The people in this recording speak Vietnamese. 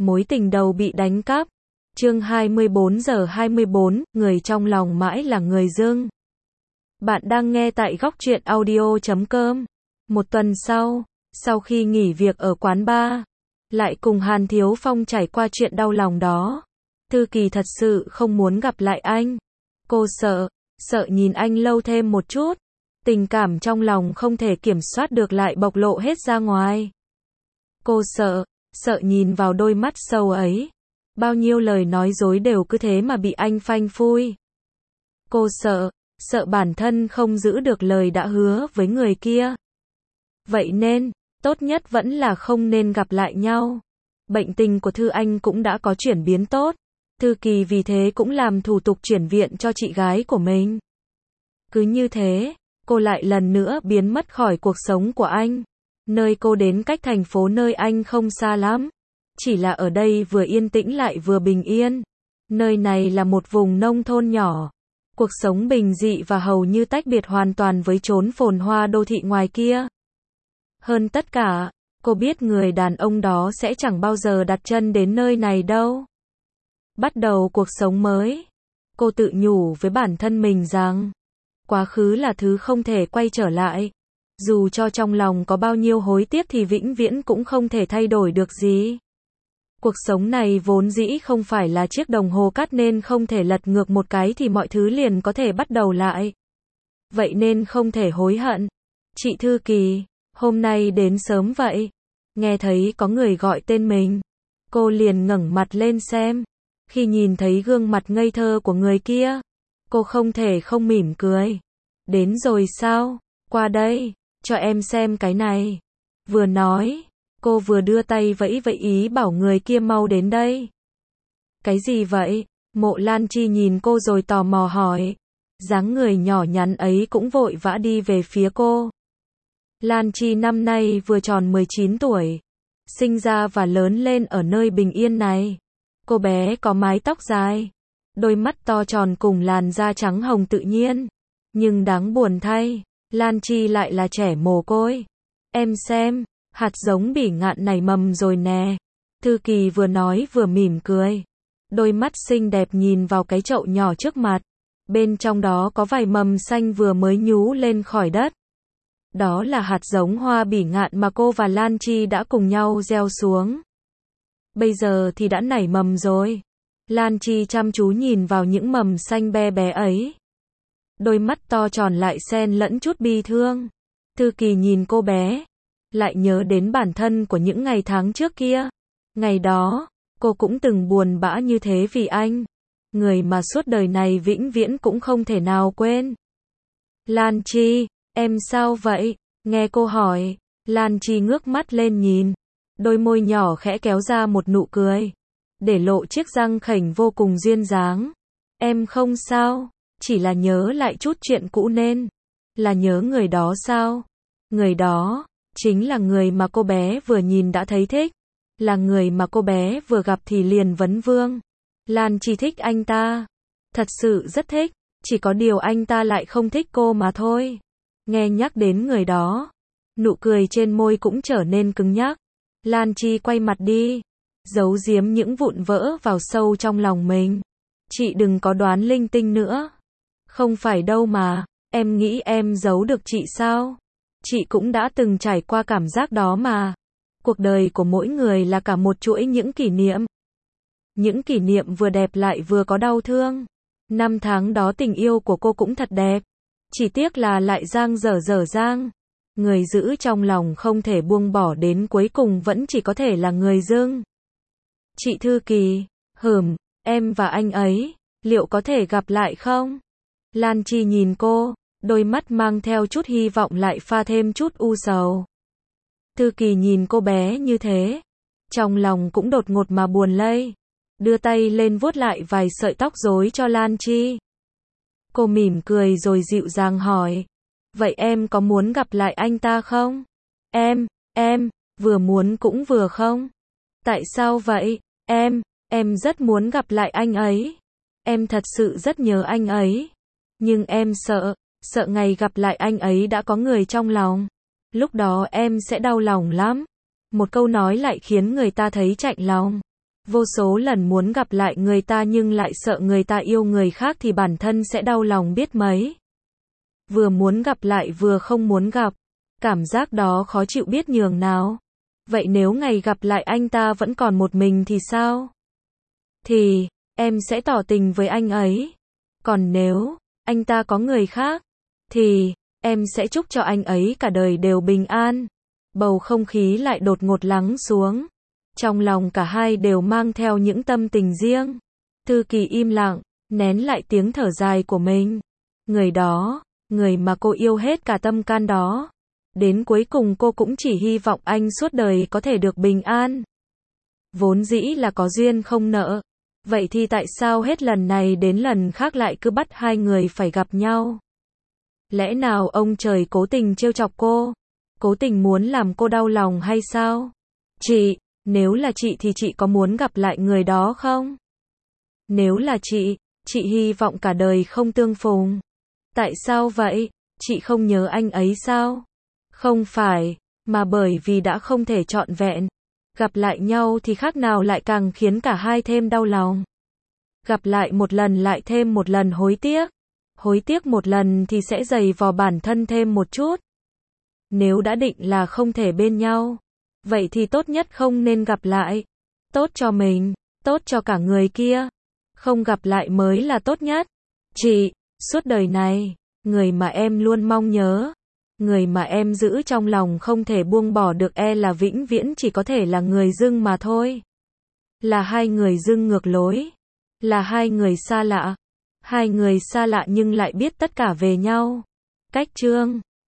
Mối tình đầu bị đánh cắp. Chương 24:24, người trong lòng mãi là người dưng. Bạn đang nghe tại Góc Truyện Audio.com. Một tuần sau khi nghỉ việc ở quán bar, lại cùng Hàn Thiếu Phong trải qua chuyện đau lòng đó. Thư Kỳ thật sự không muốn gặp lại anh. Cô sợ nhìn anh lâu thêm một chút. Tình cảm trong lòng không thể kiểm soát được lại bộc lộ hết ra ngoài. Cô sợ nhìn vào đôi mắt sâu ấy. Bao nhiêu lời nói dối đều cứ thế mà bị anh phanh phui. Cô sợ bản thân không giữ được lời đã hứa với người kia. Vậy nên, tốt nhất vẫn là không nên gặp lại nhau. Bệnh tình của Thư Anh cũng đã có chuyển biến tốt. Thư Kỳ vì thế cũng làm thủ tục chuyển viện cho chị gái của mình. Cứ như thế, cô lại lần nữa biến mất khỏi cuộc sống của anh. Nơi cô đến cách thành phố nơi anh không xa lắm. Chỉ là ở đây vừa yên tĩnh lại vừa bình yên. Nơi này là một vùng nông thôn nhỏ. Cuộc sống bình dị và hầu như tách biệt hoàn toàn với chốn phồn hoa đô thị ngoài kia. Hơn tất cả, cô biết người đàn ông đó sẽ chẳng bao giờ đặt chân đến nơi này đâu. Bắt đầu cuộc sống mới. Cô tự nhủ với bản thân mình rằng, quá khứ là thứ không thể quay trở lại. Dù cho trong lòng có bao nhiêu hối tiếc thì vĩnh viễn cũng không thể thay đổi được gì. Cuộc sống này vốn dĩ không phải là chiếc đồng hồ cát nên không thể lật ngược một cái thì mọi thứ liền có thể bắt đầu lại. Vậy nên không thể hối hận. Chị Thư Kỳ, hôm nay đến sớm vậy. Nghe thấy có người gọi tên mình. Cô liền ngẩng mặt lên xem. Khi nhìn thấy gương mặt ngây thơ của người kia, cô không thể không mỉm cười. Đến rồi sao? Qua đây, cho em xem cái này. Vừa nói, cô vừa đưa tay vẫy vẫy ý bảo người kia mau đến đây. Cái gì vậy? Mộ Lan Chi nhìn cô rồi tò mò hỏi. Dáng người nhỏ nhắn ấy cũng vội vã đi về phía cô. Lan Chi năm nay vừa tròn 19 tuổi. Sinh ra và lớn lên ở nơi bình yên này. Cô bé có mái tóc dài, đôi mắt to tròn cùng làn da trắng hồng tự nhiên. Nhưng đáng buồn thay, Lan Chi lại là trẻ mồ côi. Em xem, hạt giống bỉ ngạn này mầm rồi nè. Thư Kỳ vừa nói vừa mỉm cười. Đôi mắt xinh đẹp nhìn vào cái chậu nhỏ trước mặt. Bên trong đó có vài mầm xanh vừa mới nhú lên khỏi đất. Đó là hạt giống hoa bỉ ngạn mà cô và Lan Chi đã cùng nhau gieo xuống. Bây giờ thì đã nảy mầm rồi. Lan Chi chăm chú nhìn vào những mầm xanh be bé ấy. Đôi mắt to tròn lại xen lẫn chút bi thương. Thư Kỳ nhìn cô bé, lại nhớ đến bản thân của những ngày tháng trước kia. Ngày đó, cô cũng từng buồn bã như thế vì anh. Người mà suốt đời này vĩnh viễn cũng không thể nào quên. Lan Chi, em sao vậy? Nghe cô hỏi, Lan Chi ngước mắt lên nhìn. Đôi môi nhỏ khẽ kéo ra một nụ cười, để lộ chiếc răng khểnh vô cùng duyên dáng. Em không sao, chỉ là nhớ lại chút chuyện cũ nên. Là nhớ người đó sao? Người đó, chính là người mà cô bé vừa nhìn đã thấy thích. Là người mà cô bé vừa gặp thì liền vấn vương. Lan Chi thích anh ta. Thật sự rất thích, chỉ có điều anh ta lại không thích cô mà thôi. Nghe nhắc đến người đó, nụ cười trên môi cũng trở nên cứng nhắc. Lan Chi quay mặt đi, giấu giếm những vụn vỡ vào sâu trong lòng mình. Chị đừng có đoán linh tinh nữa. Không phải đâu mà, em nghĩ em giấu được chị sao? Chị cũng đã từng trải qua cảm giác đó mà. Cuộc đời của mỗi người là cả một chuỗi những kỷ niệm. Những kỷ niệm vừa đẹp lại vừa có đau thương. Năm tháng đó tình yêu của cô cũng thật đẹp. Chỉ tiếc là lại dang dở dang. Người giữ trong lòng không thể buông bỏ đến cuối cùng vẫn chỉ có thể là người dưng. Chị Thư Kỳ, em và anh ấy, liệu có thể gặp lại không? Lan Chi nhìn cô, đôi mắt mang theo chút hy vọng lại pha thêm chút u sầu. Thư Kỳ nhìn cô bé như thế, trong lòng cũng đột ngột mà buồn lây. Đưa tay lên vuốt lại vài sợi tóc rối cho Lan Chi. Cô mỉm cười rồi dịu dàng hỏi. Vậy em có muốn gặp lại anh ta không? Em, vừa muốn cũng vừa không. Tại sao vậy? Em rất muốn gặp lại anh ấy. Em thật sự rất nhớ anh ấy. Nhưng em sợ ngày gặp lại anh ấy đã có người trong lòng. Lúc đó em sẽ đau lòng lắm. Một câu nói lại khiến người ta thấy chạnh lòng. Vô số lần muốn gặp lại người ta nhưng lại sợ người ta yêu người khác thì bản thân sẽ đau lòng biết mấy. Vừa muốn gặp lại vừa không muốn gặp. Cảm giác đó khó chịu biết nhường nào. Vậy nếu ngày gặp lại anh ta vẫn còn một mình thì sao? Thì, em sẽ tỏ tình với anh ấy. Còn nếu, anh ta có người khác, thì, em sẽ chúc cho anh ấy cả đời đều bình an. Bầu không khí lại đột ngột lắng xuống. Trong lòng cả hai đều mang theo những tâm tình riêng. Thư Kỳ im lặng, nén lại tiếng thở dài của mình. Người đó, người mà cô yêu hết cả tâm can đó. Đến cuối cùng cô cũng chỉ hy vọng anh suốt đời có thể được bình an. Vốn dĩ là có duyên không nợ. Vậy thì tại sao hết lần này đến lần khác lại cứ bắt hai người phải gặp nhau? Lẽ nào ông trời cố tình trêu chọc cô? Cố tình muốn làm cô đau lòng hay sao? Chị, nếu là chị thì chị có muốn gặp lại người đó không? Nếu là chị hy vọng cả đời không tương phùng. Tại sao vậy? Chị không nhớ anh ấy sao? Không phải, mà bởi vì đã không thể trọn vẹn. Gặp lại nhau thì khác nào lại càng khiến cả hai thêm đau lòng. Gặp lại một lần lại thêm một lần hối tiếc. Hối tiếc một lần thì sẽ dày vò bản thân thêm một chút. Nếu đã định là không thể bên nhau, vậy thì tốt nhất không nên gặp lại. Tốt cho mình, tốt cho cả người kia. Không gặp lại mới là tốt nhất. Chị, suốt đời này, người mà em luôn mong nhớ, người mà em giữ trong lòng không thể buông bỏ được là vĩnh viễn chỉ có thể là người dưng mà thôi. Là hai người dưng ngược lối. Là hai người xa lạ. Hai người xa lạ nhưng lại biết tất cả về nhau. Cách chương